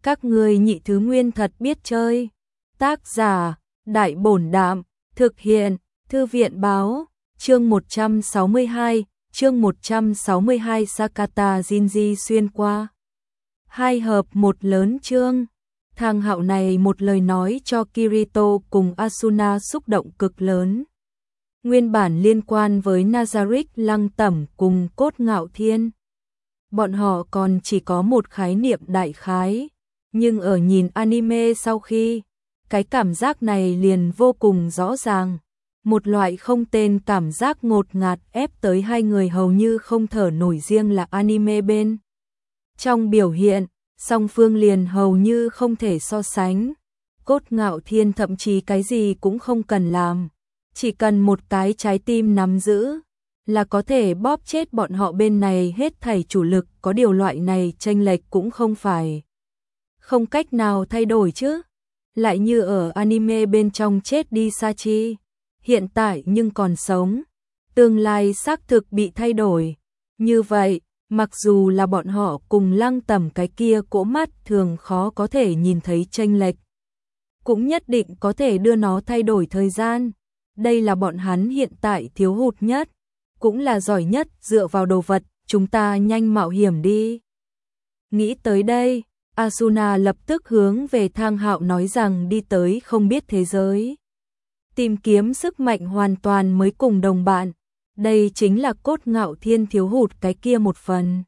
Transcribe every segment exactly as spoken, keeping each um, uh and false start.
Các ngươi nhị thứ nguyên thật biết chơi. Tác giả, Đại Bổn Đạm, thực hiện, Thư viện Báo, chương một trăm sáu mươi hai, chương một trăm sáu mươi hai Sakata Jinji xuyên qua. Hai hợp một lớn chương. Thang Hạo này một lời nói cho Kirito cùng Asuna xúc động cực lớn. Nguyên bản liên quan với Nazarick Lăng Tẩm cùng Cốt Ngạo Thiên. Bọn họ còn chỉ có một khái niệm đại khái, nhưng ở nhìn anime sau khi, cái cảm giác này liền vô cùng rõ ràng. Một loại không tên cảm giác ngột ngạt ép tới hai người hầu như không thở nổi, riêng là anime bên. Trong biểu hiện, song phương liền hầu như không thể so sánh. Cốt Ngạo Thiên thậm chí cái gì cũng không cần làm, chỉ cần một cái trái tim nắm giữ là có thể bóp chết bọn họ bên này hết thảy chủ lực, có điều loại này chênh lệch cũng không phải không cách nào thay đổi chứ. Lại như ở anime bên trong chết đi Sachi, hiện tại nhưng còn sống, tương lai xác thực bị thay đổi. Như vậy, mặc dù là bọn họ cùng Lăng Tẩm cái kia cỗ mắt thường khó có thể nhìn thấy chênh lệch, cũng nhất định có thể đưa nó thay đổi thời gian. Đây là bọn hắn hiện tại thiếu hụt nhất, cũng là giỏi nhất dựa vào đồ vật, chúng ta nhanh mạo hiểm đi. Nghĩ tới đây, Asuna lập tức hướng về Thang Hạo nói rằng đi tới không biết thế giới, tìm kiếm sức mạnh hoàn toàn mới cùng đồng bạn. Đây chính là Cốt Ngạo Thiên thiếu hụt cái kia một phần.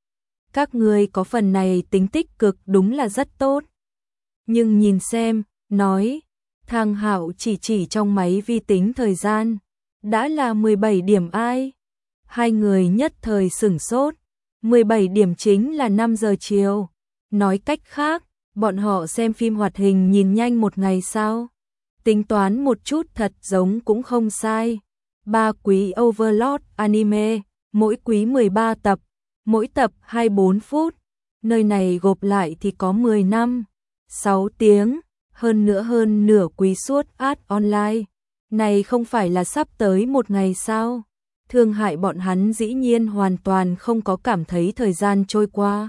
Các ngươi có phần này tính tích cực đúng là rất tốt. Nhưng nhìn xem, nói, Thang Hạo chỉ chỉ trong máy vi tính thời gian, đã là mười bảy điểm ai. Hai người nhất thời sửng sốt, mười bảy điểm chính là năm giờ chiều. Nói cách khác, bọn họ xem phim hoạt hình nhìn nhanh một ngày sao? Tính toán một chút thật giống cũng không sai. Ba quý Overlord anime, mỗi quý mười ba tập, mỗi tập hai mươi bốn phút. Nơi này gộp lại thì có mười năm, sáu tiếng, hơn nữa hơn nửa quý suốt ad online. Này không phải là sắp tới một ngày sao? Thương hại bọn hắn dĩ nhiên hoàn toàn không có cảm thấy thời gian trôi qua.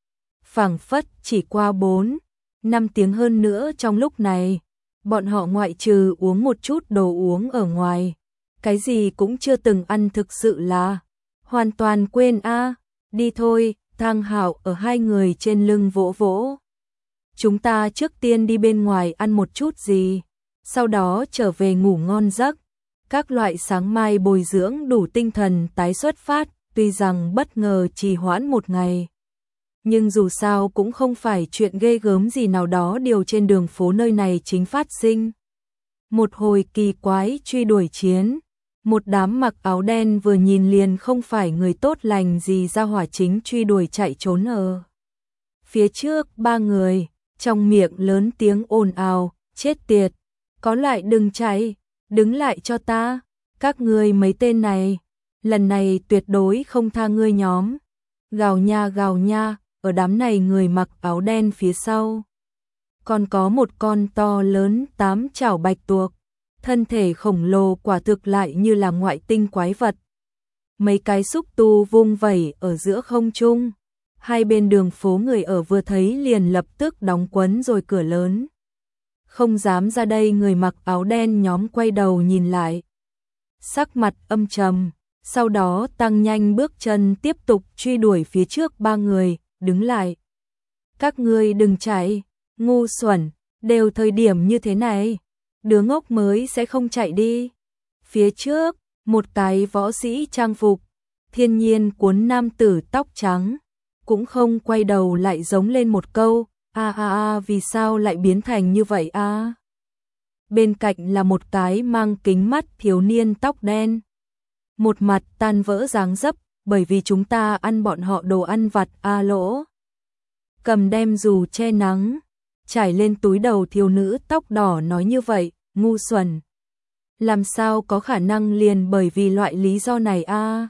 Phảng phất chỉ qua bốn, năm tiếng, hơn nữa trong lúc này, bọn họ ngoại trừ uống một chút đồ uống ở ngoài, cái gì cũng chưa từng ăn, thực sự là hoàn toàn quên a. À. Đi thôi, Thang Hạo ở hai người trên lưng vỗ vỗ. Chúng ta trước tiên đi bên ngoài ăn một chút gì, sau đó trở về ngủ ngon giấc. Các loại sáng mai bồi dưỡng đủ tinh thần tái xuất phát, tuy rằng bất ngờ trì hoãn một ngày. Nhưng dù sao cũng không phải chuyện ghê gớm gì nào đó, điều trên đường phố nơi này chính phát sinh một hồi kỳ quái truy đuổi chiến. Một đám mặc áo đen vừa nhìn liền không phải người tốt lành gì ra hỏa chính truy đuổi chạy trốn ở phía trước ba người, trong miệng lớn tiếng ồn ào, chết tiệt, có lại đừng chạy, đứng lại cho ta, các ngươi mấy tên này, lần này tuyệt đối không tha ngươi nhóm. Gào nha gào nha, ở đám này người mặc áo đen phía sau còn có một con to lớn tám chảo bạch tuộc, thân thể khổng lồ quả thực lại như là ngoại tinh quái vật. Mấy cái xúc tu vung vẩy ở giữa không trung, hai bên đường phố người ở vừa thấy liền lập tức đóng quấn rồi cửa lớn, không dám ra đây. Người mặc áo đen nhóm quay đầu nhìn lại, sắc mặt âm trầm, sau đó tăng nhanh bước chân tiếp tục truy đuổi phía trước ba người. Đứng lại, các ngươi đừng chạy, ngu xuẩn, đều thời điểm như thế này, đứa ngốc mới sẽ không chạy đi. Phía trước, một cái võ sĩ trang phục thiên nhiên cuốn nam tử tóc trắng, cũng không quay đầu lại giống lên một câu, a a a, vì sao lại biến thành như vậy a? À? Bên cạnh là một cái mang kính mắt thiếu niên tóc đen, một mặt tan vỡ dáng dấp, bởi vì chúng ta ăn bọn họ đồ ăn vặt a lỗ. Cầm đem dù che nắng, trải lên túi đầu thiếu nữ tóc đỏ nói như vậy, ngu xuẩn. Làm sao có khả năng liền bởi vì loại lý do này a? À?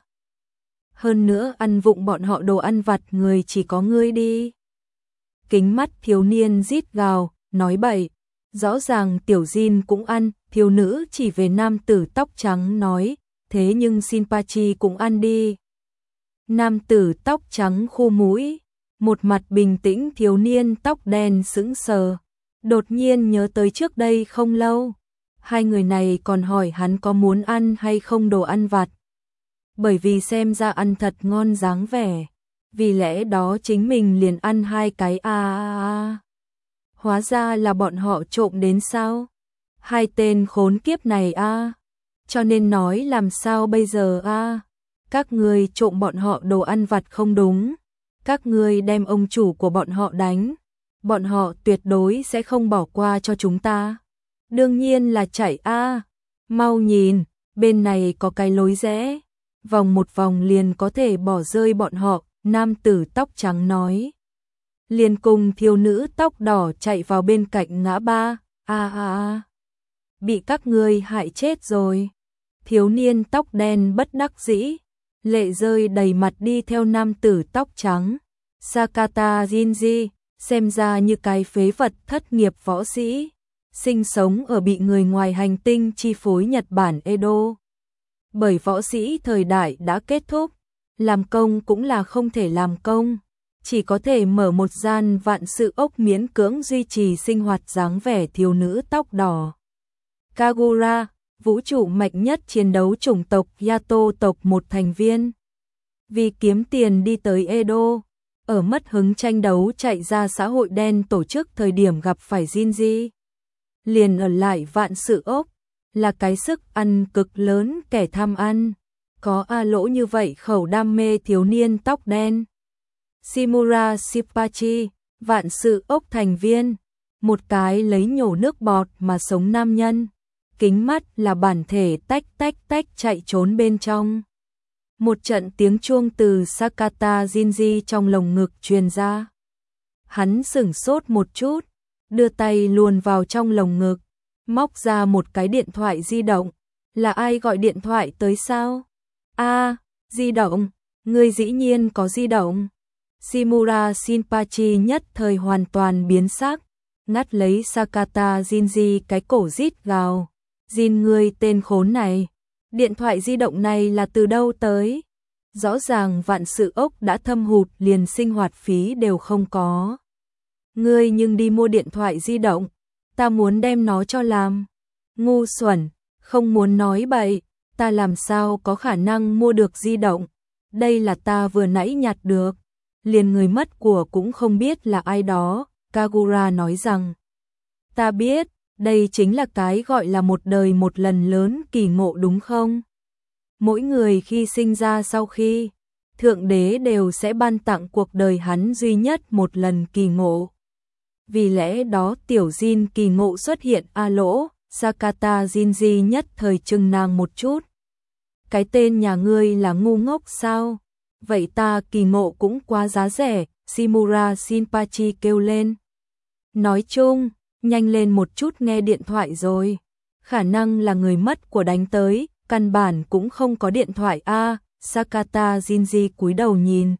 Hơn nữa ăn vụng bọn họ đồ ăn vặt người chỉ có ngươi đi. Kính mắt thiếu niên rít gào, nói bậy, rõ ràng tiểu Jin cũng ăn. Thiếu nữ chỉ về nam tử tóc trắng nói, thế nhưng Shinpachi cũng ăn đi. Nam tử tóc trắng khô mũi, Một mặt bình tĩnh thiếu niên tóc đen sững sờ, đột nhiên nhớ tới trước đây không lâu. Hai người này còn hỏi hắn có muốn ăn hay không đồ ăn vặt. Bởi vì xem ra ăn thật ngon dáng vẻ. Vì lẽ đó chính mình liền ăn hai cái a a a. Hóa ra là bọn họ trộm đến sao? Hai tên khốn kiếp này a. Cho nên nói làm sao bây giờ a? Các ngươi trộm bọn họ đồ ăn vặt không đúng. Các ngươi đem ông chủ của bọn họ đánh. Bọn họ tuyệt đối sẽ không bỏ qua cho chúng ta. Đương nhiên là chạy a. Mau nhìn, bên này có cái lối rẽ. Vòng một vòng liền có thể bỏ rơi bọn họ, nam tử tóc trắng nói. Liền cùng thiếu nữ tóc đỏ chạy vào bên cạnh ngã ba, a a a. Bị các ngươi hại chết rồi. Thiếu niên tóc đen bất đắc dĩ, lệ rơi đầy mặt đi theo nam tử tóc trắng. Sakata Jinji, xem ra như cái phế vật thất nghiệp võ sĩ, sinh sống ở bị người ngoài hành tinh chi phối Nhật Bản Edo. Bởi võ sĩ thời đại đã kết thúc, làm công cũng là không thể làm công, chỉ có thể mở một gian vạn sự ốc miễn cưỡng duy trì sinh hoạt dáng vẻ thiếu nữ tóc đỏ. Kagura, vũ trụ mạnh nhất chiến đấu chủng tộc Yato tộc một thành viên. Vì kiếm tiền đi tới Edo, ở mất hứng tranh đấu chạy ra xã hội đen tổ chức thời điểm gặp phải Jinji. Liền ở lại vạn sự ốc, là cái sức ăn cực lớn kẻ tham ăn. Có a lỗ như vậy khẩu đam mê thiếu niên tóc đen. Shimura Shippachi, vạn sự ốc thành viên, một cái lấy nhổ nước bọt mà sống nam nhân, kính mắt là bản thể tách tách tách chạy trốn bên trong. Một trận tiếng chuông từ Sakata Jinji trong lồng ngực truyền ra. Hắn sửng sốt một chút, đưa tay luồn vào trong lồng ngực, móc ra một cái điện thoại di động. Là ai gọi điện thoại tới sao? A, à, di động, ngươi dĩ nhiên có di động. Shimura Shinpachi nhất thời hoàn toàn biến sắc, ngắt lấy Sakata Jinji cái cổ rít gào. Jin ngươi tên khốn này, điện thoại di động này là từ đâu tới? Rõ ràng vạn sự ốc đã thâm hụt liền sinh hoạt phí đều không có. Ngươi nhưng đi mua điện thoại di động, ta muốn đem nó cho làm. Ngu xuẩn, không muốn nói bậy, ta làm sao có khả năng mua được di động, đây là ta vừa nãy nhặt được, liền người mất của cũng không biết là ai đó. Kagura nói rằng, ta biết, đây chính là cái gọi là một đời một lần lớn kỳ ngộ đúng không? Mỗi người khi sinh ra sau khi, Thượng Đế đều sẽ ban tặng cuộc đời hắn duy nhất một lần kỳ ngộ. Vì lẽ đó tiểu Jin kỳ ngộ xuất hiện a lỗ. Sakata Jinji nhất thời chừng nàng một chút. Cái tên nhà ngươi là ngu ngốc sao? Vậy ta kỳ ngộ cũng quá giá rẻ, Shimura Shinpachi kêu lên. Nói chung, nhanh lên một chút nghe điện thoại rồi. Khả năng là người mất của đánh tới, căn bản cũng không có điện thoại a. À, Sakata Jinji cúi đầu nhìn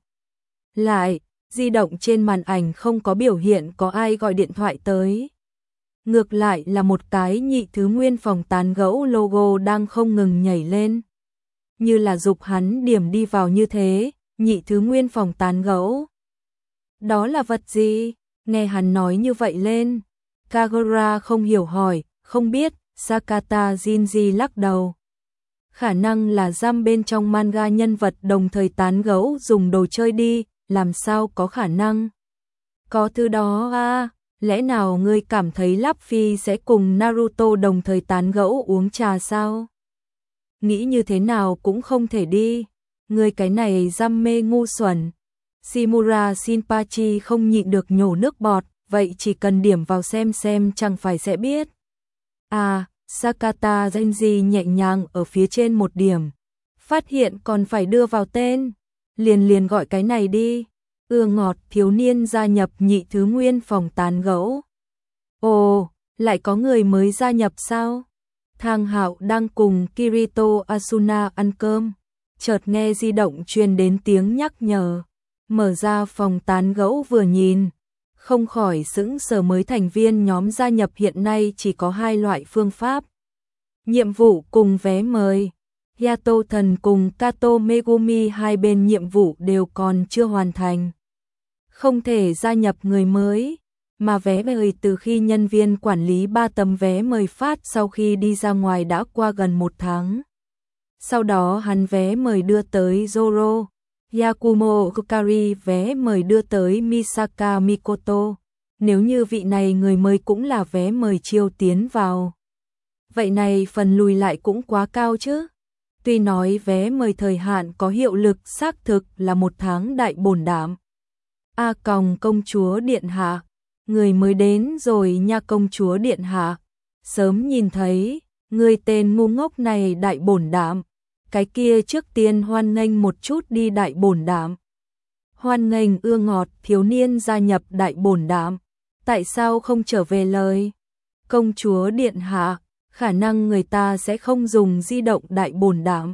lại, di động trên màn ảnh không có biểu hiện có ai gọi điện thoại tới. Ngược lại là một cái nhị thứ nguyên phòng tán gẫu logo đang không ngừng nhảy lên. Như là dục hắn điểm đi vào như thế, nhị thứ nguyên phòng tán gẫu. Đó là vật gì? Nghe hắn nói như vậy lên. Kagura không hiểu hỏi, không biết, Sakata Jinji lắc đầu. Khả năng là giam bên trong manga nhân vật đồng thời tán gẫu dùng đồ chơi đi, làm sao có khả năng? Có thứ đó à? Lẽ nào ngươi cảm thấy Luffy sẽ cùng Naruto đồng thời tán gẫu uống trà sao? Nghĩ như thế nào cũng không thể đi. Ngươi cái này dăm mê ngu xuẩn. Shimura Shinpachi không nhịn được nhổ nước bọt, vậy chỉ cần điểm vào xem xem chẳng phải sẽ biết. À, Sakata Jinji nhẹ nhàng ở phía trên một điểm. Phát hiện còn phải đưa vào tên. Liền liền gọi cái này đi. Ưa ngọt thiếu niên gia nhập nhị thứ nguyên phòng tán gẫu. Ồ, lại có người mới gia nhập sao? Thang Hạo đang cùng Kirito Asuna ăn cơm, chợt nghe di động truyền đến tiếng nhắc nhở, mở ra phòng tán gẫu vừa nhìn, không khỏi sững sờ. Mới thành viên nhóm gia nhập hiện nay chỉ có hai loại phương pháp. Nhiệm vụ cùng vé mời. Yato thần cùng Kato Megumi hai bên nhiệm vụ đều còn chưa hoàn thành. không thể gia nhập người mới, mà vé mời từ khi nhân viên quản lý ba tấm vé mời phát sau khi đi ra ngoài đã qua gần một tháng. Sau đó hắn vé mời đưa tới Zoro, Yakumo Kukari vé mời đưa tới Misaka Mikoto. Nếu như vị này người mới cũng là vé mời chiêu tiến vào. Vậy này phần lùi lại cũng quá cao chứ. Tuy nói vé mời thời hạn có hiệu lực xác thực là một tháng đại bổn đảm. A còng công chúa điện hạ, người mới đến rồi nha công chúa điện hạ. Sớm nhìn thấy, người tên ngu ngốc này đại bổn đảm. Cái kia trước tiên hoan nghênh một chút đi đại bổn đảm. Hoan nghênh ưa ngọt thiếu niên gia nhập đại bổn đảm. Tại sao không trở về lời? Công chúa điện hạ, khả năng người ta sẽ không dùng di động đại bổn đảm.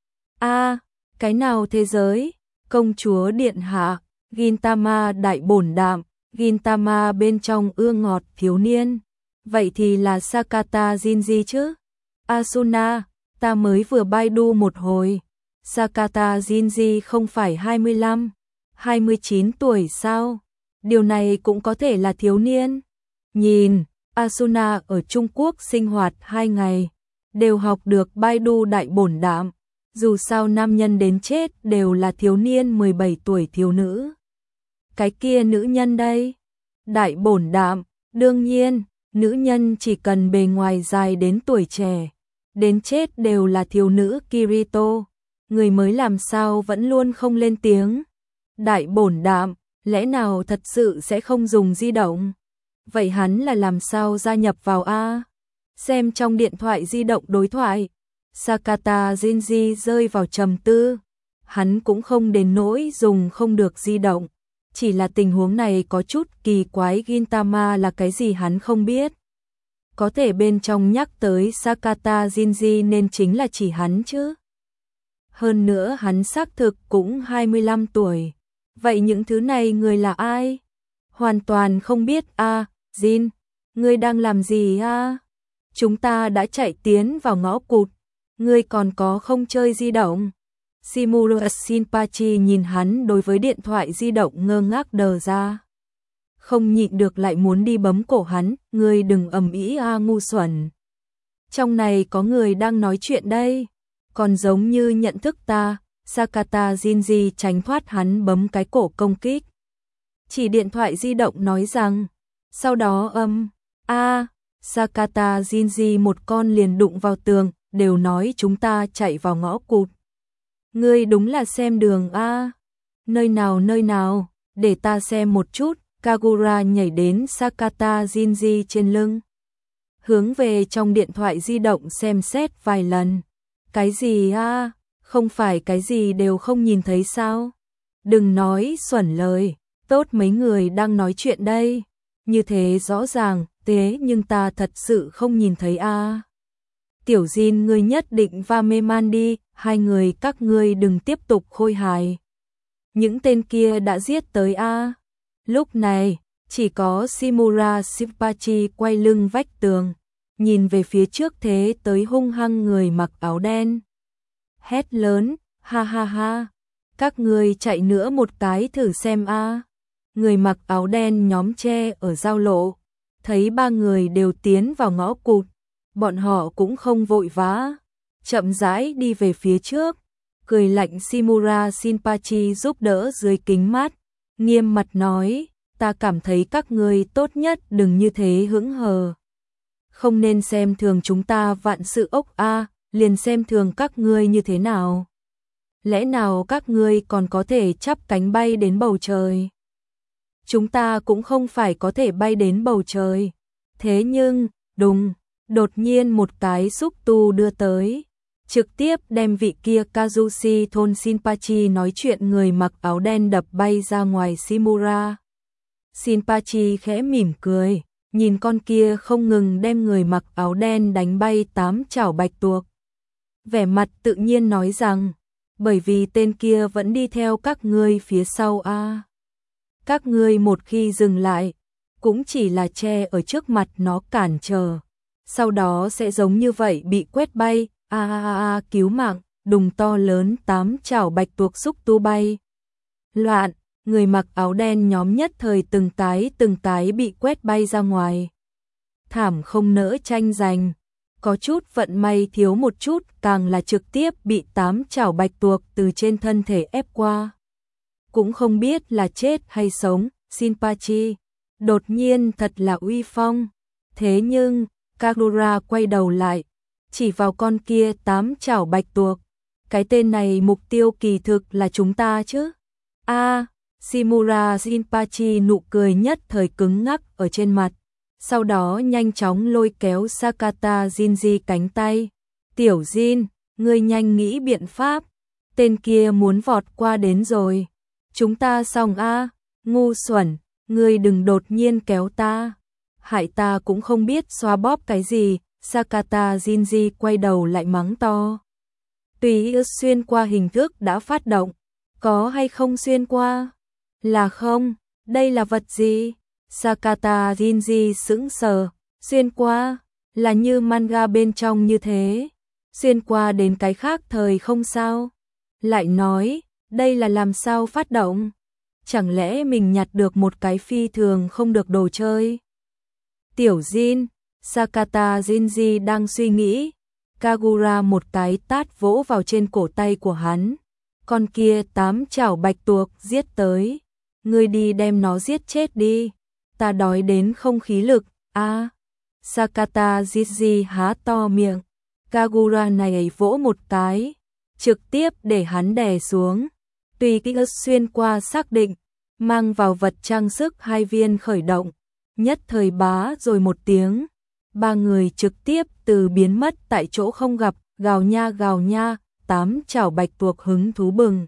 A, cái nào thế giới? Công chúa điện hạ, Gintama đại bổn đảm, Gintama bên trong ưa ngọt thiếu niên. Vậy thì là Sakata Jinji chứ? Asuna, ta mới vừa Baidu một hồi. Sakata Jinji không phải hai mươi lăm, hai mươi chín tuổi sao? Điều này cũng có thể là thiếu niên. Nhìn, Asuna ở Trung Quốc sinh hoạt hai ngày, đều học được Baidu đại bổn đảm. Dù sao nam nhân đến chết đều là thiếu niên mười bảy tuổi thiếu nữ. Cái kia nữ nhân đây? Đại bổn đảm, đương nhiên, nữ nhân chỉ cần bề ngoài dài đến tuổi trẻ, đến chết đều là thiếu nữ Kirito. Người mới làm sao vẫn luôn không lên tiếng. Đại bổn đảm, lẽ nào thật sự sẽ không dùng di động? Vậy hắn là làm sao gia nhập vào a? Xem trong điện thoại di động đối thoại. Sakata Jinji rơi vào trầm tư. Hắn cũng không đến nỗi dùng không được di động. Chỉ là tình huống này có chút kỳ quái. Gintama là cái gì hắn không biết. Có thể bên trong nhắc tới Sakata Jinji nên chính là chỉ hắn chứ. Hơn nữa hắn xác thực cũng hai mươi lăm tuổi. Vậy những thứ này người là ai? Hoàn toàn không biết a. À, Jin, ngươi đang làm gì a? À? Chúng ta đã chạy tiến vào ngõ cụt, ngươi còn có không chơi di động? Shimura Shinpachi nhìn hắn đối với điện thoại di động ngơ ngác đờ ra. Không nhịn được lại muốn đi bấm cổ hắn, ngươi đừng ầm ĩ a ngu xuẩn. Trong này có người đang nói chuyện đây, còn giống như nhận thức ta. Sakata Jinji tránh thoát hắn bấm cái cổ công kích. Chỉ điện thoại di động nói rằng, sau đó âm, a, Sakata Jinji một con liền đụng vào tường, đều nói chúng ta chạy vào ngõ cụt. Ngươi đúng là xem đường a. Nơi nào nơi nào, để ta xem một chút. Kagura nhảy đến Sakata Jinji trên lưng, hướng về trong điện thoại di động xem xét vài lần. Cái gì a? Không phải cái gì đều không nhìn thấy sao? Đừng nói xuẩn lời, tốt mấy người đang nói chuyện đây. Như thế rõ ràng, thế nhưng ta thật sự không nhìn thấy a. À. Tiểu Jin ngươi nhất định va mê man đi, hai người các ngươi đừng tiếp tục khôi hài. Những tên kia đã giết tới a. À. Lúc này, chỉ có Shimura Shinpachi quay lưng vách tường, nhìn về phía trước thế tới hung hăng người mặc áo đen. Hét lớn, ha ha ha, các người chạy nữa một cái thử xem a. À. Người mặc áo đen nhóm tre ở giao lộ, thấy ba người đều tiến vào ngõ cụt, bọn họ cũng không vội vã, chậm rãi đi về phía trước, cười lạnh. Shimura Shinpachi giúp đỡ dưới kính mát, nghiêm mặt nói, ta cảm thấy các người tốt nhất đừng như thế hững hờ. Không nên xem thường chúng ta vạn sự ốc a. À. Liền xem thường các ngươi như thế nào? Lẽ nào các ngươi còn có thể chắp cánh bay đến bầu trời? Chúng ta cũng không phải có thể bay đến bầu trời. Thế nhưng, đùng, đột nhiên một cái xúc tu đưa tới, trực tiếp đem vị kia Kazushi thôn Shinpachi nói chuyện người mặc áo đen đập bay ra ngoài. Shimura Shinpachi khẽ mỉm cười, nhìn con kia không ngừng đem người mặc áo đen đánh bay tám chảo bạch tuộc. Vẻ mặt tự nhiên nói rằng, bởi vì tên kia vẫn đi theo các ngươi phía sau a. À. Các ngươi một khi dừng lại, cũng chỉ là che ở trước mặt nó cản trở, sau đó sẽ giống như vậy bị quét bay, a a a a cứu mạng, đùng to lớn tám chảo bạch tuộc xúc tu bay. Loạn, người mặc áo đen nhóm nhất thời từng cái từng cái bị quét bay ra ngoài. Thảm không nỡ tranh giành, có chút vận may thiếu một chút càng là trực tiếp bị tám chảo bạch tuộc từ trên thân thể ép qua. Cũng không biết là chết hay sống, Shinpachi đột nhiên thật là uy phong. Thế nhưng, Kagura quay đầu lại, chỉ vào con kia tám chảo bạch tuộc. Cái tên này mục tiêu kỳ thực là chúng ta chứ? A, à, Shimura Shinpachi nụ cười nhất thời cứng ngắc ở trên mặt. Sau đó nhanh chóng lôi kéo Sakata Jinji cánh tay. Tiểu Jin, ngươi nhanh nghĩ biện pháp. Tên kia muốn vọt qua đến rồi. Chúng ta xong a, à, ngu xuẩn, ngươi đừng đột nhiên kéo ta. Hại ta cũng không biết xoa bóp cái gì. Sakata Jinji quay đầu lại mắng to. Tùy xuyên qua hình thức đã phát động. Có hay không xuyên qua? Là không, đây là vật gì? Sakata Jinji sững sờ, xuyên qua, là như manga bên trong như thế. Xuyên qua đến cái khác thời không sao? Lại nói, đây là làm sao phát động? Chẳng lẽ mình nhặt được một cái phi thường không được đồ chơi? Tiểu Jin, Sakata Jinji đang suy nghĩ. Kagura một cái tát vỗ vào trên cổ tay của hắn. Con kia tám chảo bạch tuộc giết tới. Ngươi đi đem nó giết chết đi. Ta đói đến không khí lực. A, à, Sakata Jinji há to miệng. Kagura này vỗ một cái, trực tiếp để hắn đè xuống. Tùy kỹ xuyên qua xác định, mang vào vật trang sức hai viên khởi động. Nhất thời bá rồi một tiếng. Ba người trực tiếp từ biến mất tại chỗ không gặp, gào nha gào nha, tám chảo bạch tuộc hứng thú bừng.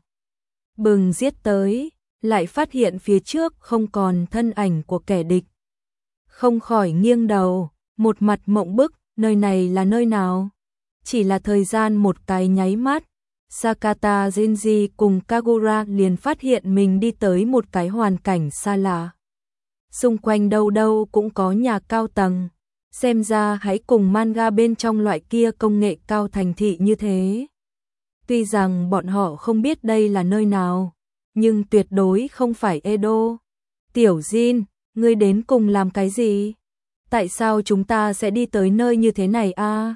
Bừng giết tới, lại phát hiện phía trước không còn thân ảnh của kẻ địch. Không khỏi nghiêng đầu, một mặt mộng bức, nơi này là nơi nào? Chỉ là thời gian một cái nháy mắt, Sakata Jinji cùng Kagura liền phát hiện mình đi tới một cái hoàn cảnh xa lạ. Xung quanh đâu đâu cũng có nhà cao tầng. Xem ra hãy cùng manga bên trong loại kia công nghệ cao thành thị như thế. Tuy rằng bọn họ không biết đây là nơi nào, nhưng tuyệt đối không phải Edo. Tiểu Jin, ngươi đến cùng làm cái gì? Tại sao chúng ta sẽ đi tới nơi như thế này a? À?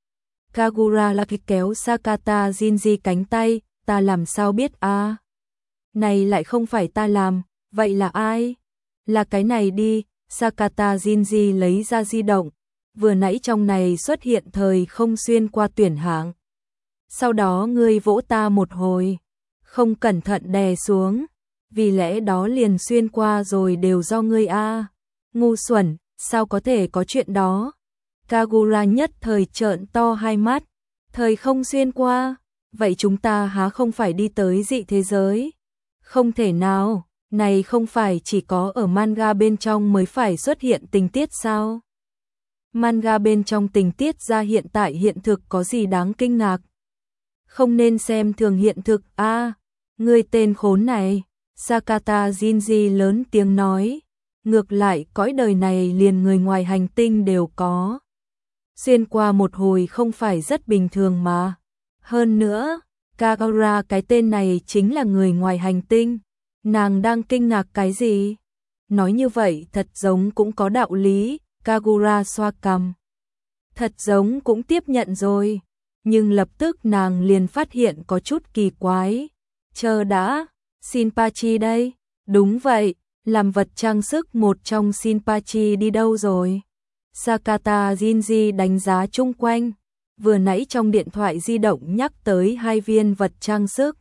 Kagura là kịch kéo Sakata Jinji cánh tay, ta làm sao biết a? À? Này lại không phải ta làm, vậy là ai? Là cái này đi. Sakata Jinji lấy ra di động, vừa nãy trong này xuất hiện thời không xuyên qua tuyển hạng. Sau đó ngươi vỗ ta một hồi, không cẩn thận đè xuống, vì lẽ đó liền xuyên qua rồi đều do ngươi a. À. Ngu xuẩn, sao có thể có chuyện đó? Kagura nhất thời trợn to hai mắt, thời không xuyên qua, vậy chúng ta há không phải đi tới dị thế giới? Không thể nào. Này không phải chỉ có ở manga bên trong mới phải xuất hiện tình tiết sao? Manga bên trong tình tiết ra hiện tại hiện thực có gì đáng kinh ngạc? Không nên xem thường hiện thực a, à, ngươi tên khốn này. Sakata Jinji lớn tiếng nói. Ngược lại cõi đời này liền người ngoài hành tinh đều có. Xuyên qua một hồi không phải rất bình thường mà. Hơn nữa, Kagura cái tên này chính là người ngoài hành tinh. Nàng đang kinh ngạc cái gì? Nói như vậy thật giống cũng có đạo lý. Kagura xoa cằm. Thật giống cũng tiếp nhận rồi. Nhưng lập tức nàng liền phát hiện có chút kỳ quái. Chờ đã, Shinpachi đây. Đúng vậy, làm vật trang sức một trong Shinpachi đi đâu rồi? Sakata Jinji đánh giá chung quanh. Vừa nãy trong điện thoại di động nhắc tới hai viên vật trang sức.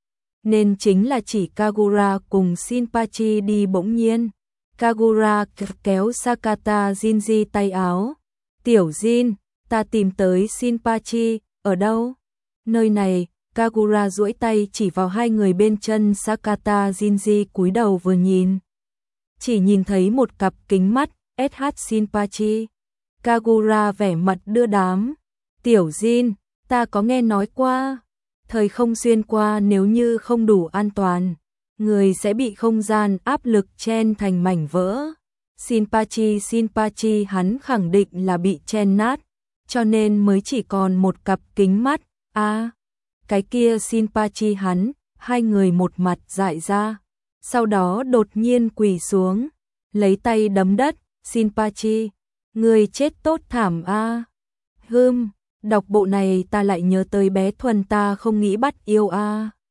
Nên chính là chỉ Kagura cùng Shinpachi đi bỗng nhiên. Kagura kéo Sakata Jinji tay áo. Tiểu Jin, ta tìm tới Shinpachi, ở đâu? Nơi này, Kagura duỗi tay chỉ vào hai người bên chân Sakata Jinji cúi đầu vừa nhìn. Chỉ nhìn thấy một cặp kính mắt, ét hát Shinpachi. Kagura vẻ mặt đưa đám. Tiểu Jin, ta có nghe nói qua. Thời không xuyên qua nếu như không đủ an toàn, người sẽ bị không gian áp lực chen thành mảnh vỡ. Shinpachi Shinpachi hắn khẳng định là bị chen nát, cho nên mới chỉ còn một cặp kính mắt. A, à, cái kia Shinpachi hắn, hai người một mặt dại ra. sau đó đột nhiên quỳ xuống, lấy tay đấm đất, Sinpachi, người chết tốt thảm a. À. Hừm, đọc bộ này ta lại nhớ tới bé Thuần ta không nghĩ bắt yêu a. À.